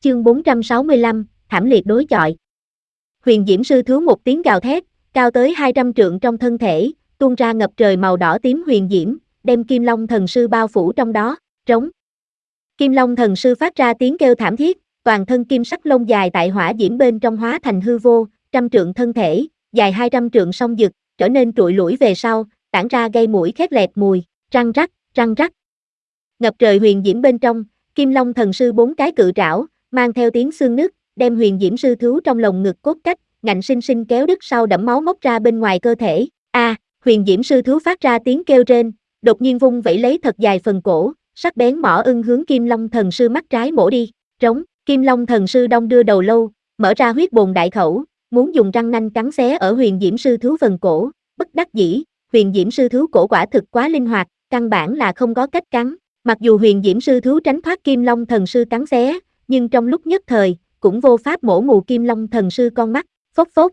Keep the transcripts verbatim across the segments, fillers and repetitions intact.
chương bốn trăm sáu mươi lăm, thảm liệt đối chọi. Huyền Diễm sư thú một tiếng gào thét, cao tới hai trăm trượng trong thân thể, tuôn ra ngập trời màu đỏ tím huyền diễm, đem Kim Long thần sư bao phủ trong đó, trống. Kim Long thần sư phát ra tiếng kêu thảm thiết, toàn thân kim sắc lông dài tại hỏa diễm bên trong hóa thành hư vô, trăm trượng thân thể, dài hai trăm trượng song dực, trở nên trụi lủi về sau, tản ra gây mũi khét lẹt mùi, răng rắc, răng rắc. Ngập trời huyền diễm bên trong, Kim Long thần sư bốn cái cự trảo, mang theo tiếng xương nứt, đem huyền diễm sư thú trong lồng ngực cốt cách, ngạnh sinh sinh kéo đứt sau đẫm máu móc ra bên ngoài cơ thể. A, à, huyền diễm sư thú phát ra tiếng kêu rên, đột nhiên vung vẩy lấy thật dài phần cổ, sắc bén mỏ ưng hướng Kim Long thần sư mắt trái mổ đi. Trống, Kim Long thần sư đong đưa đầu lâu, mở ra huyết bồn đại khẩu, muốn dùng răng nanh cắn xé ở huyền diễm sư thú phần cổ, bất đắc dĩ, huyền diễm sư thú cổ quả thực quá linh hoạt, căn bản là không có cách cắn. Mặc dù huyền diễm sư thú tránh thoát Kim Long thần sư cắn xé, nhưng trong lúc nhất thời, cũng vô pháp mổ mù Kim Long thần sư con mắt, phốc phốc.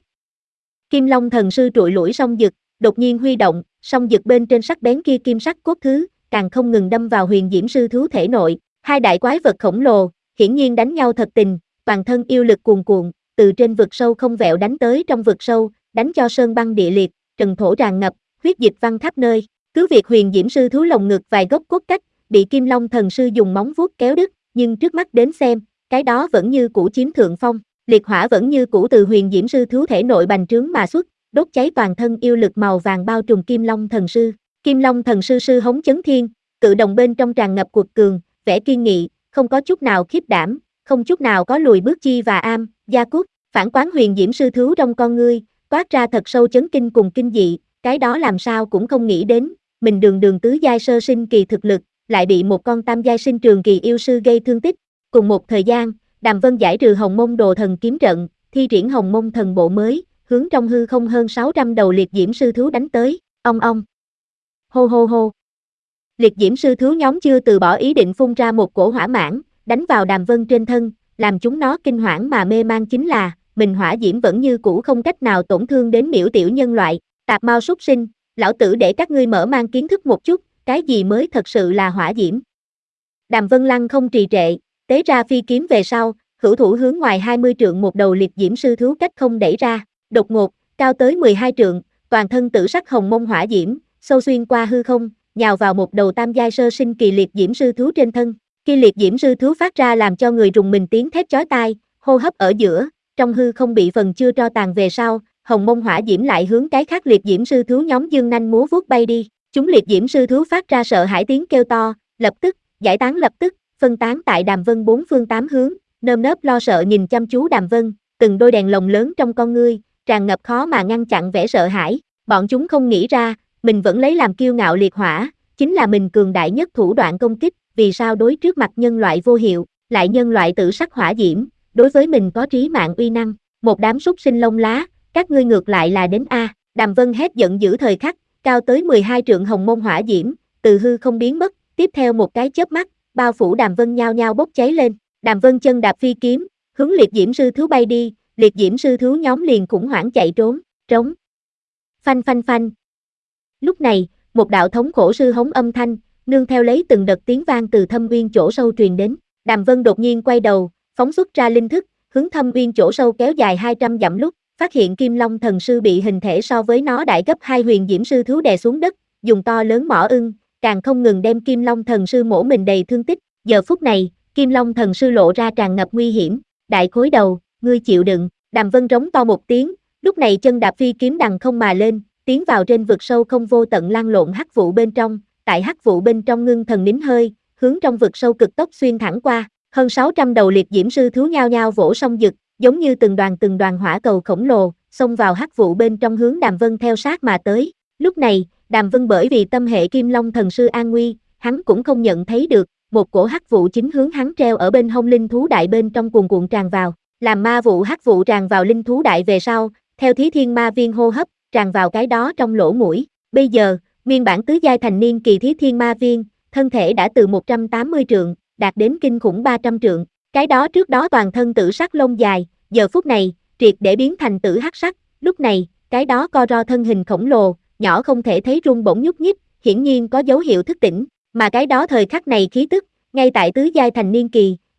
Kim Long thần sư trụi lủi song dực, đột nhiên huy động, song dực bên trên sắc bén kia kim sắc cốt thứ, càng không ngừng đâm vào huyền diễm sư thú thể nội. Hai đại quái vật khổng lồ, hiển nhiên đánh nhau thật tình, toàn thân yêu lực cuồn cuộn, từ trên vực sâu không vẹo đánh tới trong vực sâu, đánh cho sơn băng địa liệt, trần thổ tràn ngập, huyết dịch văng khắp nơi. Cứ việc huyền diễm sư thú lồng ngực vài gốc cốt cách, bị Kim Long thần sư dùng móng vuốt kéo đứt, nhưng trước mắt đến xem, cái đó vẫn như cũ chiếm thượng phong, liệt hỏa vẫn như cũ từ huyền diễm sư thú thể nội bành trướng mà xuất, đốt cháy toàn thân yêu lực màu vàng bao trùm Kim Long thần sư. Kim Long thần sư sư hống chấn thiên, cự đồng bên trong tràn ngập cuộc cường, vẻ kiên nghị, không có chút nào khiếp đảm, không chút nào có lùi bước chi và am, gia cút, phản quán huyền diễm sư thú trong con ngươi, toát ra thật sâu chấn kinh cùng kinh dị, cái đó làm sao cũng không nghĩ đến, mình đường đường tứ giai sơ sinh kỳ thực lực, lại bị một con tam giai sinh trường kỳ yêu sư gây thương tích. Cùng một thời gian, Đàm Vân giải trừ Hồng Mông Đồ Thần kiếm trận, thi triển Hồng Mông Thần bộ mới, hướng trong hư không hơn sáu trăm đầu liệt diễm sư thú đánh tới, ong ong. Hô hô hô. Liệt diễm sư thú nhóm chưa từ bỏ ý định phun ra một cổ hỏa mãng, đánh vào Đàm Vân trên thân, làm chúng nó kinh hoảng mà mê mang chính là, mình hỏa diễm vẫn như cũ không cách nào tổn thương đến miểu tiểu nhân loại, tạp mau súc sinh, lão tử để các ngươi mở mang kiến thức một chút, cái gì mới thật sự là hỏa diễm. Đàm Vân Lăng không trì trệ, tế ra phi kiếm về sau, hữu thủ hướng ngoài hai mươi trượng một đầu liệt diễm sư thú cách không đẩy ra, đột ngột, cao tới mười hai trượng, toàn thân tử sắc hồng mông hỏa diễm, sâu xuyên qua hư không, nhào vào một đầu tam giai sơ sinh kỳ liệt diễm sư thú trên thân. Khi liệt diễm sư thú phát ra làm cho người rùng mình tiếng thét chói tai, hô hấp ở giữa, trong hư không bị phần chưa tro tàn về sau, hồng mông hỏa diễm lại hướng cái khác liệt diễm sư thú nhóm dương nanh múa vuốt bay đi. Chúng liệt diễm sư thú phát ra sợ hãi tiếng kêu to, lập tức, giải tán lập tức, phân tán tại Đàm Vân bốn phương tám hướng, nơm nớp lo sợ nhìn chăm chú Đàm Vân, từng đôi đèn lồng lớn trong con ngươi, tràn ngập khó mà ngăn chặn vẻ sợ hãi. Bọn chúng không nghĩ ra, mình vẫn lấy làm kiêu ngạo liệt hỏa, chính là mình cường đại nhất thủ đoạn công kích, vì sao đối trước mặt nhân loại vô hiệu, lại nhân loại tử sắc hỏa diễm, đối với mình có trí mạng uy năng, một đám súc sinh lông lá, các ngươi ngược lại là đến A. Đàm Vân hét giận dữ thời khắc, cao tới mười hai trượng hồng mông hỏa diễm, từ hư không biến mất, tiếp theo một cái chớp mắt, bao phủ Đàm Vân nhao nhao bốc cháy lên. Đàm Vân chân đạp phi kiếm, hướng liệt diễm sư thú bay đi, liệt diễm sư thú nhóm liền khủng hoảng chạy trốn, trống. Phanh phanh phanh. Lúc này, một đạo thống khổ sư hống âm thanh, nương theo lấy từng đợt tiếng vang từ thâm uyên chỗ sâu truyền đến. Đàm Vân đột nhiên quay đầu, phóng xuất ra linh thức, hướng thâm uyên chỗ sâu kéo dài hai trăm dặm lúc, phát hiện Kim Long thần sư bị hình thể so với nó đại gấp hai huyền diễm sư thú đè xuống đất, dùng to lớn mỏ ưng, càng không ngừng đem Kim Long thần sư mổ mình đầy thương tích. Giờ phút này, Kim Long thần sư lộ ra tràn ngập nguy hiểm, đại khối đầu, ngươi chịu đựng. Đàm Vân rống to một tiếng, lúc này chân đạp phi kiếm đằng không mà lên, tiến vào trên vực sâu không vô tận lan lộn hắc vụ bên trong, tại hắc vụ bên trong ngưng thần nín hơi, hướng trong vực sâu cực tốc xuyên thẳng qua, hơn sáu trăm đầu liệt diễm sư thú nhao nhao vỗ song dực, giống như từng đoàn từng đoàn hỏa cầu khổng lồ, xông vào hắc vụ bên trong hướng Đàm Vân theo sát mà tới. Lúc này, Đàm Vân bởi vì tâm hệ Kim Long thần sư an nguy, hắn cũng không nhận thấy được, một cổ hắc vụ chính hướng hắn treo ở bên hông linh thú đại bên trong cuồn cuộn tràn vào, làm ma vụ hắc vụ tràn vào linh thú đại về sau, theo Thí Thiên Ma Viên hô hấp, tràn vào cái đó trong lỗ mũi. Bây giờ, nguyên bản tứ giai thành niên kỳ Thí Thiên Ma Viên, thân thể đã từ một trăm tám mươi trượng, đạt đến kinh khủng ba trăm trượng. Cái đó trước đó toàn thân tử sắc lông dài, giờ phút này, triệt để biến thành tử hắc sắc. Lúc này, cái đó co ro thân hình khổng lồ, nhỏ không thể thấy rung bổng nhúc nhích, hiển nhiên có dấu hiệu thức tỉnh. Mà cái đó thời khắc này khí tức, ngay tại tứ giai thành niên kỳ,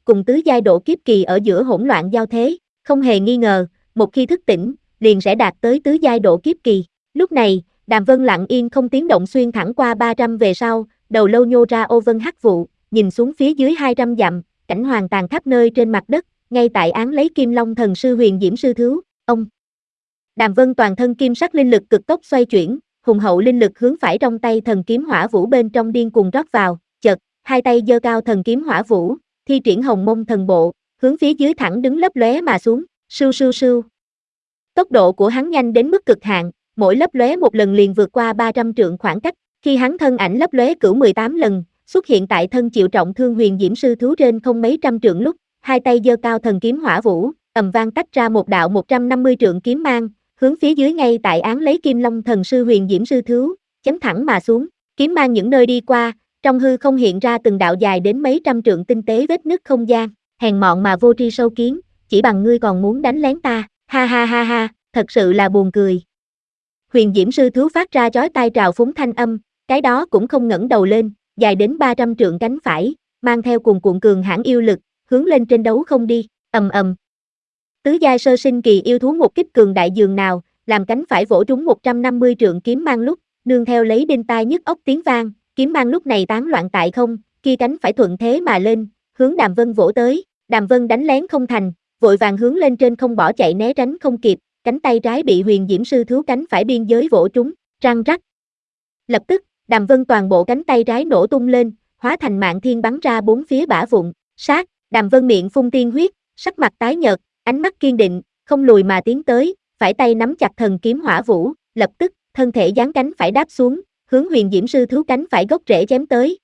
cùng tứ giai độ kiếp kỳ ở giữa hỗn loạn giao thế, không hề nghi ngờ, một khi thức tỉnh, liền sẽ đạt tới tứ giai độ kiếp kỳ. Lúc này, Đàm Vân lặng yên không tiếng động xuyên thẳng qua ba trăm về sau, đầu lâu nhô ra ô vân hắc vụ, nhìn xuống phía dưới hai trăm dặm, cảnh hoàng tàn khắp nơi trên mặt đất, ngay tại án lấy Kim Long thần sư Huyền Diễm sư thiếu, ông. Đàm Vân toàn thân kim sắc linh lực cực tốc xoay chuyển, hùng hậu linh lực hướng phải trong tay thần kiếm hỏa vũ bên trong điên cuồng rót vào, chợt, hai tay giơ cao thần kiếm hỏa vũ, thi triển hồng mông thần bộ, hướng phía dưới thẳng đứng lấp lóe mà xuống, sưu sưu sưu. Tốc độ của hắn nhanh đến mức cực hạn, mỗi lấp lóe một lần liền vượt qua ba trăm trượng khoảng cách, khi hắn thân ảnh lấp lóe cửu mười tám lần, xuất hiện tại thân chịu trọng thương Huyền Diễm sư thú trên không mấy trăm trượng lúc, hai tay giơ cao thần kiếm hỏa vũ, ầm vang tách ra một đạo một trăm năm mươi trượng kiếm mang, hướng phía dưới ngay tại án lấy Kim Long thần sư Huyền Diễm sư thú, chém thẳng mà xuống, kiếm mang những nơi đi qua, trong hư không hiện ra từng đạo dài đến mấy trăm trượng tinh tế vết nứt không gian, hèn mọn mà vô tri sâu kiến, chỉ bằng ngươi còn muốn đánh lén ta, ha ha ha ha, thật sự là buồn cười. Huyền Diễm sư thú phát ra chói tai trào phúng thanh âm, cái đó cũng không ngẩng đầu lên, dài đến ba trăm trượng cánh phải, mang theo cuồn cuộn cường hãn yêu lực, hướng lên trên đấu không đi, ầm ầm. Tứ giai sơ sinh kỳ yêu thú một kích cường đại dường nào, làm cánh phải vỗ trúng một trăm năm mươi trượng kiếm mang lúc, nương theo lấy đinh tai nhức óc tiếng vang, kiếm mang lúc này tán loạn tại không, kia cánh phải thuận thế mà lên, hướng Đàm Vân vỗ tới, Đàm Vân đánh lén không thành, vội vàng hướng lên trên không bỏ chạy né tránh không kịp, cánh tay trái bị Huyền Diễm sư thú cánh phải biên giới vỗ trúng, răng rắc. Lập tức, Đàm Vân toàn bộ cánh tay trái nổ tung lên, hóa thành mạng thiên bắn ra bốn phía bả vụn, sát, Đàm Vân miệng phun tiên huyết, sắc mặt tái nhợt, ánh mắt kiên định, không lùi mà tiến tới, phải tay nắm chặt thần kiếm hỏa vũ, lập tức, thân thể giáng cánh phải đáp xuống, hướng Huyền Diễm sư thú cánh phải gốc rễ chém tới,